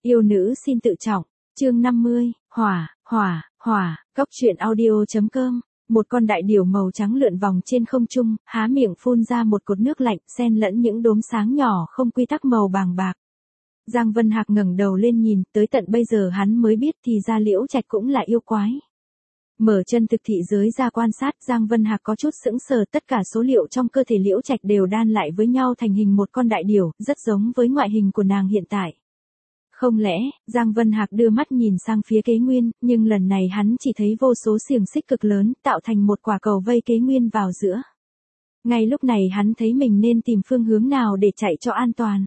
Yêu nữ xin tự trọng. Chương 50, hỏa, góc truyện audio.com. Một con đại điểu màu trắng lượn vòng trên không trung, há miệng phun ra một cột nước lạnh, xen lẫn những đốm sáng nhỏ không quy tắc màu vàng bạc. Giang Vân Hạc ngẩng đầu lên nhìn, tới tận bây giờ hắn mới biết thì ra Liễu Trạch cũng là yêu quái. Mở chân thực thị giới ra quan sát, Giang Vân Hạc có chút sững sờ, tất cả số liệu trong cơ thể Liễu Trạch đều đan lại với nhau thành hình một con đại điểu, rất giống với ngoại hình của nàng hiện tại. Không lẽ, Giang Vân Hạc đưa mắt nhìn sang phía Kế Nguyên, nhưng lần này hắn chỉ thấy vô số xiềng xích cực lớn, tạo thành một quả cầu vây Kế Nguyên vào giữa. Ngay lúc này hắn thấy mình nên tìm phương hướng nào để chạy cho an toàn.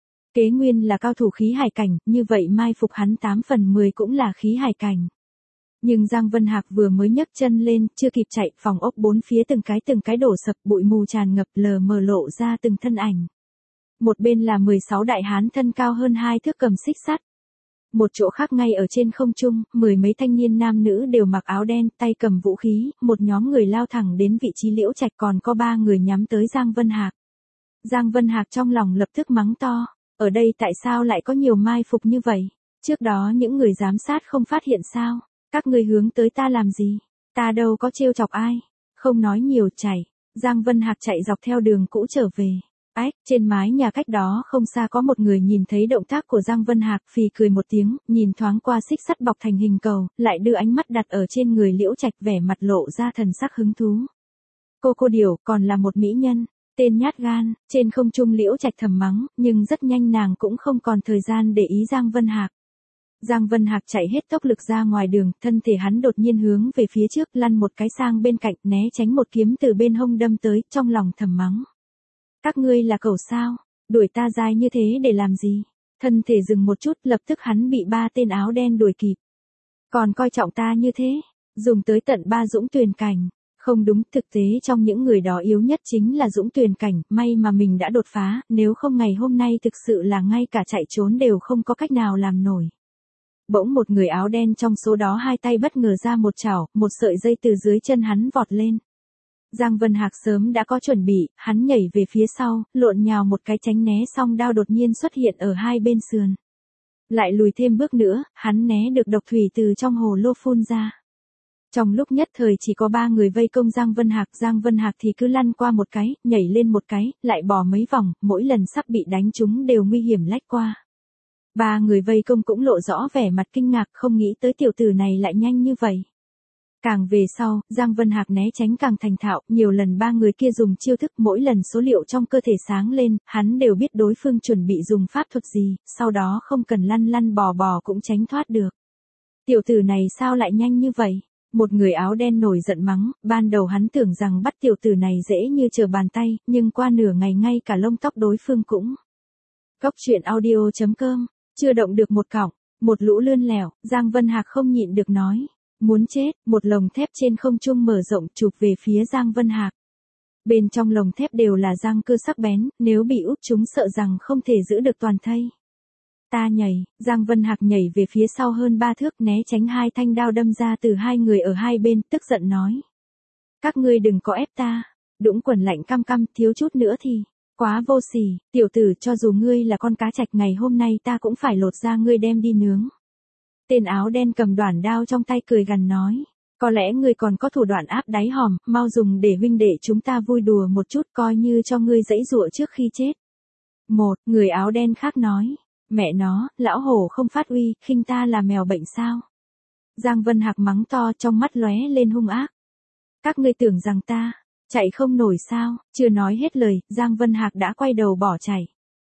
Kế Nguyên là cao thủ khí hải cảnh, như vậy mai phục hắn 8 phần 10 cũng là khí hải cảnh. Nhưng Giang Vân Hạc vừa mới nhấc chân lên, chưa kịp chạy, phòng ốc bốn phía từng cái đổ sập, bụi mù tràn ngập, lờ mờ lộ ra từng thân ảnh. Một bên là 16 đại hán thân cao hơn 2 thước cầm xích sắt. Một chỗ khác ngay ở trên không trung, 10 mấy thanh niên nam nữ đều mặc áo đen, tay cầm vũ khí, một nhóm người lao thẳng đến vị trí Liễu Trạch, còn có 3 người nhắm tới Giang Vân Hạc. Giang Vân Hạc trong lòng lập tức mắng to, ở đây tại sao lại có nhiều mai phục như vậy? Trước đó những người giám sát không phát hiện sao? Các người hướng tới ta làm gì? Ta đâu có trêu chọc ai? Không nói nhiều, chạy. Giang Vân Hạc chạy dọc theo đường cũ trở về. Trên mái nhà cách đó không xa có một người nhìn thấy động tác của Giang Vân Hạc, phì cười một tiếng, nhìn thoáng qua xích sắt bọc thành hình cầu, lại đưa ánh mắt đặt ở trên người Liễu Trạch, vẻ mặt lộ ra thần sắc hứng thú. Cô điểu, còn là một mỹ nhân, tên nhát gan. Trên không trung Liễu Trạch thầm mắng, nhưng rất nhanh nàng cũng không còn thời gian để ý Giang Vân Hạc. Giang Vân Hạc chạy hết tốc lực ra ngoài đường, thân thể hắn đột nhiên hướng về phía trước, lăn một cái sang bên cạnh, né tránh một kiếm từ bên hông đâm tới, trong lòng thầm mắng. Các ngươi là cẩu sao? Đuổi ta dài như thế để làm gì? Thân thể dừng một chút, lập tức hắn bị 3 tên áo đen đuổi kịp. Còn coi trọng ta như thế? Dùng tới tận 3 Dũng Tuyền Cảnh. Không đúng, thực tế trong những người đó yếu nhất chính là Dũng Tuyền Cảnh, may mà mình đã đột phá, nếu không ngày hôm nay thực sự là ngay cả chạy trốn đều không có cách nào làm nổi. Bỗng một người áo đen trong số đó hai tay bất ngờ ra một chảo, một sợi dây từ dưới chân hắn vọt lên. Giang Vân Hạc sớm đã có chuẩn bị, hắn nhảy về phía sau, lộn nhào một cái tránh né, song đao đột nhiên xuất hiện ở hai bên sườn. Lại lùi thêm bước nữa, hắn né được độc thủy từ trong hồ lô phun ra. Trong lúc nhất thời chỉ có 3 người vây công Giang Vân Hạc thì cứ lăn qua một cái, nhảy lên một cái, lại bò mấy vòng, mỗi lần sắp bị đánh trúng đều nguy hiểm lách qua. 3 người vây công cũng lộ rõ vẻ mặt kinh ngạc, không nghĩ tới tiểu tử này lại nhanh như vậy. Càng về sau, Giang Vân Hạc né tránh càng thành thạo, nhiều lần 3 người kia dùng chiêu thức, mỗi lần số liệu trong cơ thể sáng lên, hắn đều biết đối phương chuẩn bị dùng pháp thuật gì, sau đó không cần lăn bò cũng tránh thoát được. Tiểu tử này sao lại nhanh như vậy? Một người áo đen nổi giận mắng, ban đầu hắn tưởng rằng bắt tiểu tử này dễ như trở bàn tay, nhưng qua nửa ngày ngay cả lông tóc đối phương cũng. Góc truyện audio.com, chưa động được một cọng, một lũ lươn lẻo, Giang Vân Hạc không nhịn được nói. Muốn chết, một lồng thép trên không trung mở rộng chụp về phía Giang Vân Hạc. Bên trong lồng thép đều là răng cưa sắc bén, nếu bị úp chúng sợ rằng không thể giữ được toàn thây. Ta nhảy, Giang Vân Hạc nhảy về phía sau hơn 3 thước, né tránh 2 thanh đao đâm ra từ 2 người ở hai bên, tức giận nói. Các ngươi đừng có ép ta. Đũng Quần lạnh căm căm, thiếu chút nữa thì. Quá vô sỉ, tiểu tử, cho dù ngươi là con cá trạch, ngày hôm nay ta cũng phải lột da ngươi đem đi nướng. Tên áo đen cầm đoản đao trong tay cười gằn nói. Có lẽ ngươi còn có thủ đoạn áp đáy hòm, mau dùng để huynh đệ chúng ta vui đùa một chút, coi như cho ngươi giãy giụa trước khi chết. Một người áo đen khác nói. Mẹ nó, lão hổ không phát uy, khinh ta là mèo bệnh sao? Giang Vân Hạc mắng to, trong mắt lóe lên hung ác. Các ngươi tưởng rằng ta chạy không nổi sao? Chưa nói hết lời, Giang Vân Hạc đã quay đầu bỏ chạy.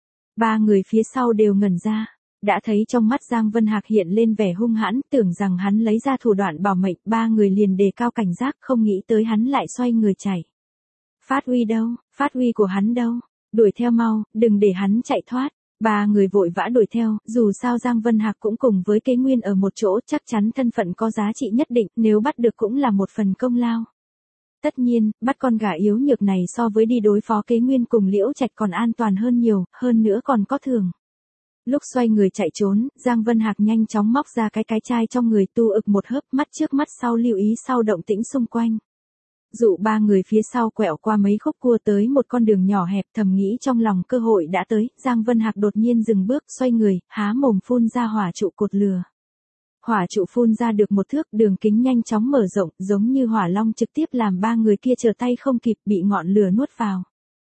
3 người phía sau đều ngẩn ra, đã thấy trong mắt Giang Vân Hạc hiện lên vẻ hung hãn, tưởng rằng hắn lấy ra thủ đoạn bảo mệnh, 3 người liền đề cao cảnh giác, không nghĩ tới hắn lại xoay người chạy. Phát uy đâu? Phát uy của hắn đâu? Đuổi theo mau, đừng để hắn chạy thoát. 3 người vội vã đuổi theo, dù sao Giang Vân Hạc cũng cùng với Kế Nguyên ở một chỗ, chắc chắn thân phận có giá trị nhất định, nếu bắt được cũng là một phần công lao. Tất nhiên, bắt con gà yếu nhược này so với đi đối phó Kế Nguyên cùng Liễu Trạch còn an toàn hơn nhiều, hơn nữa còn có thưởng. Lúc xoay người chạy trốn, Giang Vân Hạc nhanh chóng móc ra cái chai trong người, tu ực một hớp, mắt trước mắt sau lưu ý sau động tĩnh xung quanh. Dụ ba người phía sau quẹo qua mấy khúc cua tới một con đường nhỏ hẹp, thầm nghĩ trong lòng cơ hội đã tới, Giang Vân Hạc đột nhiên dừng bước, xoay người, há mồm phun ra hỏa trụ cột lửa. Hỏa trụ phun ra được một thước, đường kính nhanh chóng mở rộng, giống như hỏa long trực tiếp làm ba người kia trở tay không kịp, bị ngọn lửa nuốt vào.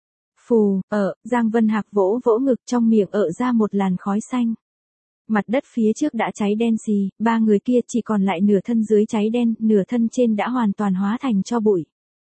Phù, Giang Vân Hạc vỗ vỗ ngực, trong miệng ra một làn khói xanh. Mặt đất phía trước đã cháy đen xì, ba người kia chỉ còn lại nửa thân dưới cháy đen, nửa thân trên đã hoàn toàn hóa thành tro bụi.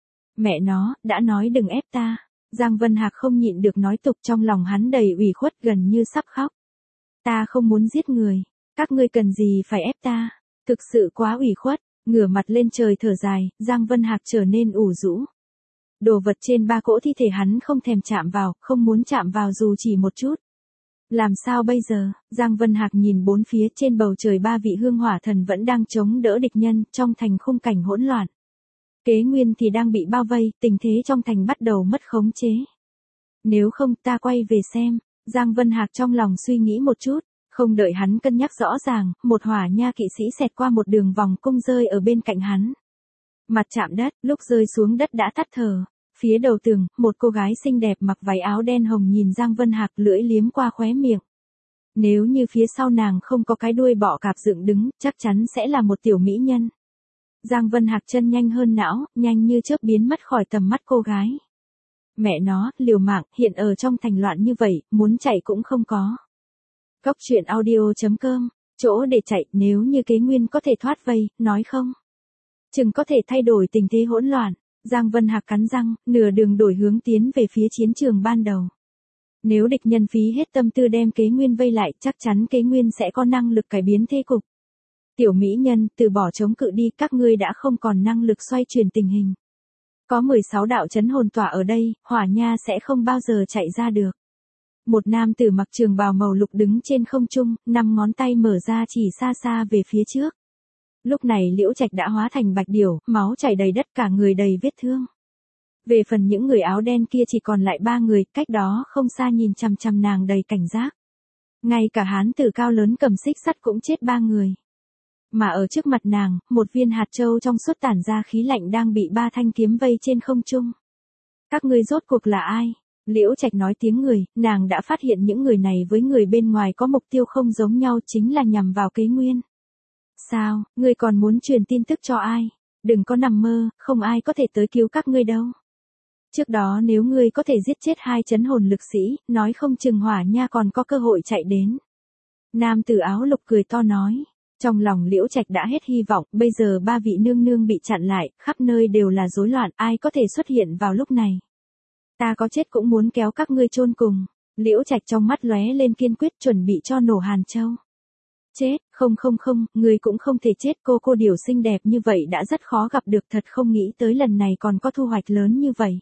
Mẹ nó, đã nói đừng ép ta. Giang Vân Hạc không nhịn được nói tục, trong lòng hắn đầy ủy khuất, gần như sắp khóc. Ta không muốn giết người. Các ngươi cần gì phải ép ta? Thực sự quá ủy khuất. Ngửa mặt lên trời thở dài, Giang Vân Hạc trở nên ủ rũ. Đồ vật trên ba cỗ thi thể hắn không thèm chạm vào, không muốn chạm vào dù chỉ một chút. Làm sao bây giờ? Giang Vân Hạc nhìn bốn phía, trên bầu trời ba vị hương hỏa thần vẫn đang chống đỡ địch nhân, trong thành khung cảnh hỗn loạn. Kế Nguyên thì đang bị bao vây, tình thế trong thành bắt đầu mất khống chế. Nếu không ta quay về xem. Giang Vân Hạc trong lòng suy nghĩ một chút, không đợi hắn cân nhắc rõ ràng, một hỏa nha kỵ sĩ xẹt qua một đường vòng cung rơi ở bên cạnh hắn. Mặt chạm đất, lúc rơi xuống đất đã tắt thở. Phía đầu tường, một cô gái xinh đẹp mặc váy áo đen hồng nhìn Giang Vân Hạc, lưỡi liếm qua khóe miệng. Nếu như phía sau nàng không có cái đuôi bọ cạp dựng đứng, chắc chắn sẽ là một tiểu mỹ nhân. Giang Vân Hạc chân nhanh hơn não, nhanh như chớp biến mất khỏi tầm mắt cô gái. Mẹ nó, liều mạng, hiện ở trong thành loạn như vậy, muốn chạy cũng không có. Cốc truyện audio.com, chỗ để chạy, nếu như Kế Nguyên có thể thoát vây, nói không? Chừng có thể thay đổi tình thế hỗn loạn. Giang Vân Hạc cắn răng, nửa đường đổi hướng tiến về phía chiến trường ban đầu. Nếu địch nhân phí hết tâm tư đem Kế Nguyên vây lại, chắc chắn Kế Nguyên sẽ có năng lực cải biến thế cục. Tiểu mỹ nhân, từ bỏ chống cự đi, các ngươi đã không còn năng lực xoay chuyển tình hình. Có 16 đạo chấn hồn tỏa ở đây, hỏa nha sẽ không bao giờ chạy ra được. Một nam tử mặc trường bào màu lục đứng trên không trung, 5 ngón tay mở ra chỉ xa xa về phía trước. Lúc này Liễu Trạch đã hóa thành bạch điểu, máu chảy đầy đất, cả người đầy vết thương. Về phần những người áo đen kia chỉ còn lại 3 người, cách đó không xa nhìn chằm chằm nàng đầy cảnh giác. Ngay cả hán tử cao lớn cầm xích sắt cũng chết 3 người. Mà ở trước mặt nàng, một viên hạt châu trong suốt tản ra khí lạnh đang bị 3 thanh kiếm vây trên không trung. Các ngươi rốt cuộc là ai? Liễu Trạch nói tiếng người, nàng đã phát hiện những người này với người bên ngoài có mục tiêu không giống nhau, chính là nhằm vào Kế Nguyên. Sao, ngươi còn muốn truyền tin tức cho ai? Đừng có nằm mơ, không ai có thể tới cứu các ngươi đâu. Trước đó nếu ngươi có thể giết chết 2 chấn hồn lực sĩ, nói không chừng hỏa nha còn có cơ hội chạy đến. Nam tử áo lục cười to nói. Trong lòng Liễu Trạch đã hết hy vọng, bây giờ 3 vị nương nương bị chặn lại, khắp nơi đều là rối loạn, ai có thể xuất hiện vào lúc này. Ta có chết cũng muốn kéo các ngươi chôn cùng. Liễu Trạch trong mắt lóe lên kiên quyết, chuẩn bị cho nổ Hàn Châu. Chết, không, ngươi cũng không thể chết, cô điểu xinh đẹp như vậy đã rất khó gặp được, thật không nghĩ tới lần này còn có thu hoạch lớn như vậy.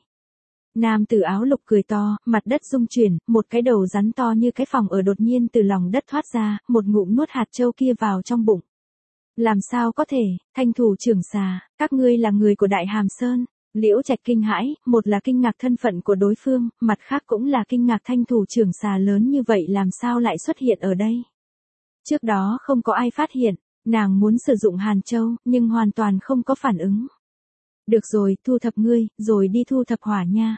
Nam tử áo lục cười to, mặt đất rung chuyển, một cái đầu rắn to như cái phòng ở đột nhiên từ lòng đất thoát ra, một ngụm nuốt hạt châu kia vào trong bụng. Làm sao có thể, Thanh Thủ trưởng xà, các ngươi là người của Đại Hàm Sơn. Liễu Trạch kinh hãi, một là kinh ngạc thân phận của đối phương, mặt khác cũng là kinh ngạc Thanh Thủ trưởng xà lớn như vậy làm sao lại xuất hiện ở đây. Trước đó không có ai phát hiện, nàng muốn sử dụng Hàn Châu, nhưng hoàn toàn không có phản ứng. Được rồi, thu thập ngươi, rồi đi thu thập hỏa nha.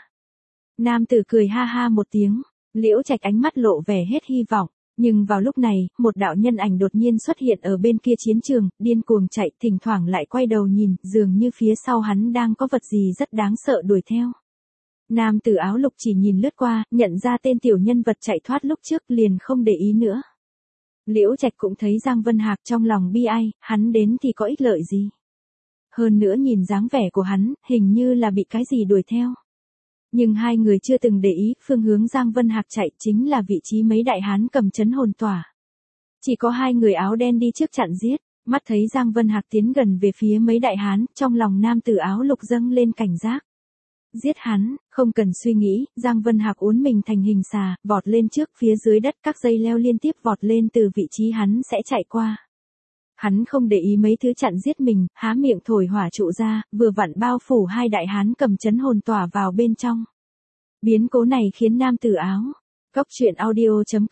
Nam tử cười ha ha một tiếng, Liễu Trạch ánh mắt lộ vẻ hết hy vọng, nhưng vào lúc này, một đạo nhân ảnh đột nhiên xuất hiện ở bên kia chiến trường, điên cuồng chạy, thỉnh thoảng lại quay đầu nhìn, dường như phía sau hắn đang có vật gì rất đáng sợ đuổi theo. Nam tử áo lục chỉ nhìn lướt qua, nhận ra tên tiểu nhân vật chạy thoát lúc trước, liền không để ý nữa. Liễu Trạch cũng thấy Giang Vân Hạc, trong lòng bi ai, hắn đến thì có ích lợi gì. Hơn nữa nhìn dáng vẻ của hắn, hình như là bị cái gì đuổi theo. Nhưng hai người chưa từng để ý, phương hướng Giang Vân Hạc chạy chính là vị trí mấy đại hán cầm chấn hồn tỏa. Chỉ có 2 người áo đen đi trước chặn giết, mắt thấy Giang Vân Hạc tiến gần về phía mấy đại hán, trong lòng nam tử áo lục dâng lên cảnh giác. Giết hắn, không cần suy nghĩ, Giang Vân Hạc uốn mình thành hình xà, vọt lên trước, phía dưới đất các dây leo liên tiếp vọt lên từ vị trí hắn sẽ chạy qua. Hắn không để ý mấy thứ chặn giết mình, há miệng thổi hỏa trụ ra, vừa vặn bao phủ 2 đại hán cầm chấn hồn tỏa vào bên trong. Biến cố này khiến nam tử áo. Cốc truyện audio.com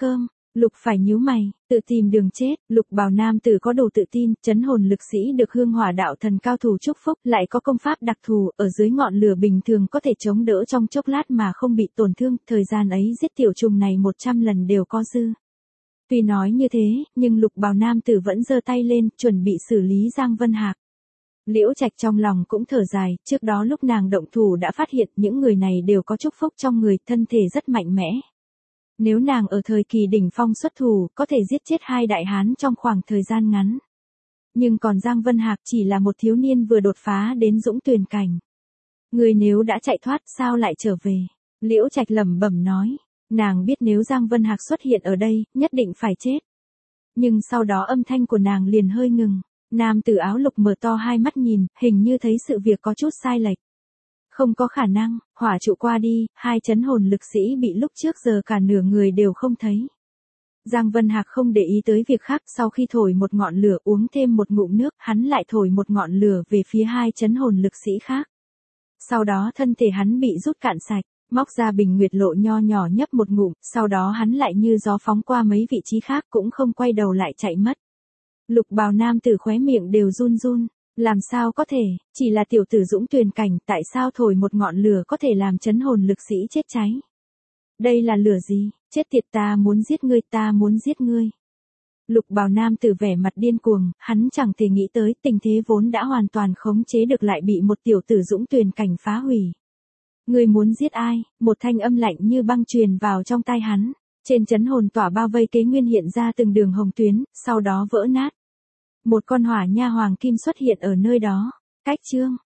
Lục phải nhíu mày, tự tìm đường chết. Lục Bào nam tử có đủ tự tin, trấn hồn lực sĩ được hương hỏa đạo thần cao thủ chúc phúc, lại có công pháp đặc thù, ở dưới ngọn lửa bình thường có thể chống đỡ trong chốc lát mà không bị tổn thương, thời gian ấy giết tiểu trùng này 100 lần đều có dư. Tuy nói như thế, nhưng Lục Bào nam tử vẫn giơ tay lên, chuẩn bị xử lý Giang Vân Hạc. Liễu Trạch trong lòng cũng thở dài, trước đó lúc nàng động thủ đã phát hiện những người này đều có chúc phúc trong người, thân thể rất mạnh mẽ. Nếu nàng ở thời kỳ đỉnh phong xuất thủ, có thể giết chết 2 đại hán trong khoảng thời gian ngắn. Nhưng còn Giang Vân Hạc chỉ là một thiếu niên vừa đột phá đến dũng tuyền cảnh. Người nếu đã chạy thoát sao lại trở về? Liễu Trạch lẩm bẩm nói, nàng biết nếu Giang Vân Hạc xuất hiện ở đây, nhất định phải chết. Nhưng sau đó âm thanh của nàng liền hơi ngừng. Nam tử áo lục mở to hai mắt nhìn, hình như thấy sự việc có chút sai lệch. Không có khả năng, hỏa trụ qua đi, 2 trấn hồn lực sĩ bị lúc trước giờ cả nửa người đều không thấy. Giang Vân Hạc không để ý tới việc khác, sau khi thổi một ngọn lửa uống thêm một ngụm nước, hắn lại thổi một ngọn lửa về phía 2 trấn hồn lực sĩ khác. Sau đó thân thể hắn bị rút cạn sạch, móc ra bình nguyệt lộ nho nhỏ nhấp một ngụm, sau đó hắn lại như gió phóng qua mấy vị trí khác cũng không quay đầu lại chạy mất. Lục Bào nam tử khóe miệng đều run run, làm sao có thể, chỉ là tiểu tử dũng tuyền cảnh, tại sao thổi một ngọn lửa có thể làm trấn hồn lực sĩ chết cháy? Đây là lửa gì? Chết tiệt, ta muốn giết ngươi, ta muốn giết ngươi. Lục Bào nam tử vẻ mặt điên cuồng, hắn chẳng thể nghĩ tới tình thế vốn đã hoàn toàn khống chế được lại bị một tiểu tử dũng tuyền cảnh phá hủy. Ngươi muốn giết ai? Một thanh âm lạnh như băng truyền vào trong tai hắn. Trên trấn hồn tỏa bao vây kế nguyên hiện ra từng đường hồng tuyến, sau đó vỡ nát. Một con hỏa nha hoàng kim xuất hiện ở nơi đó. Cách chương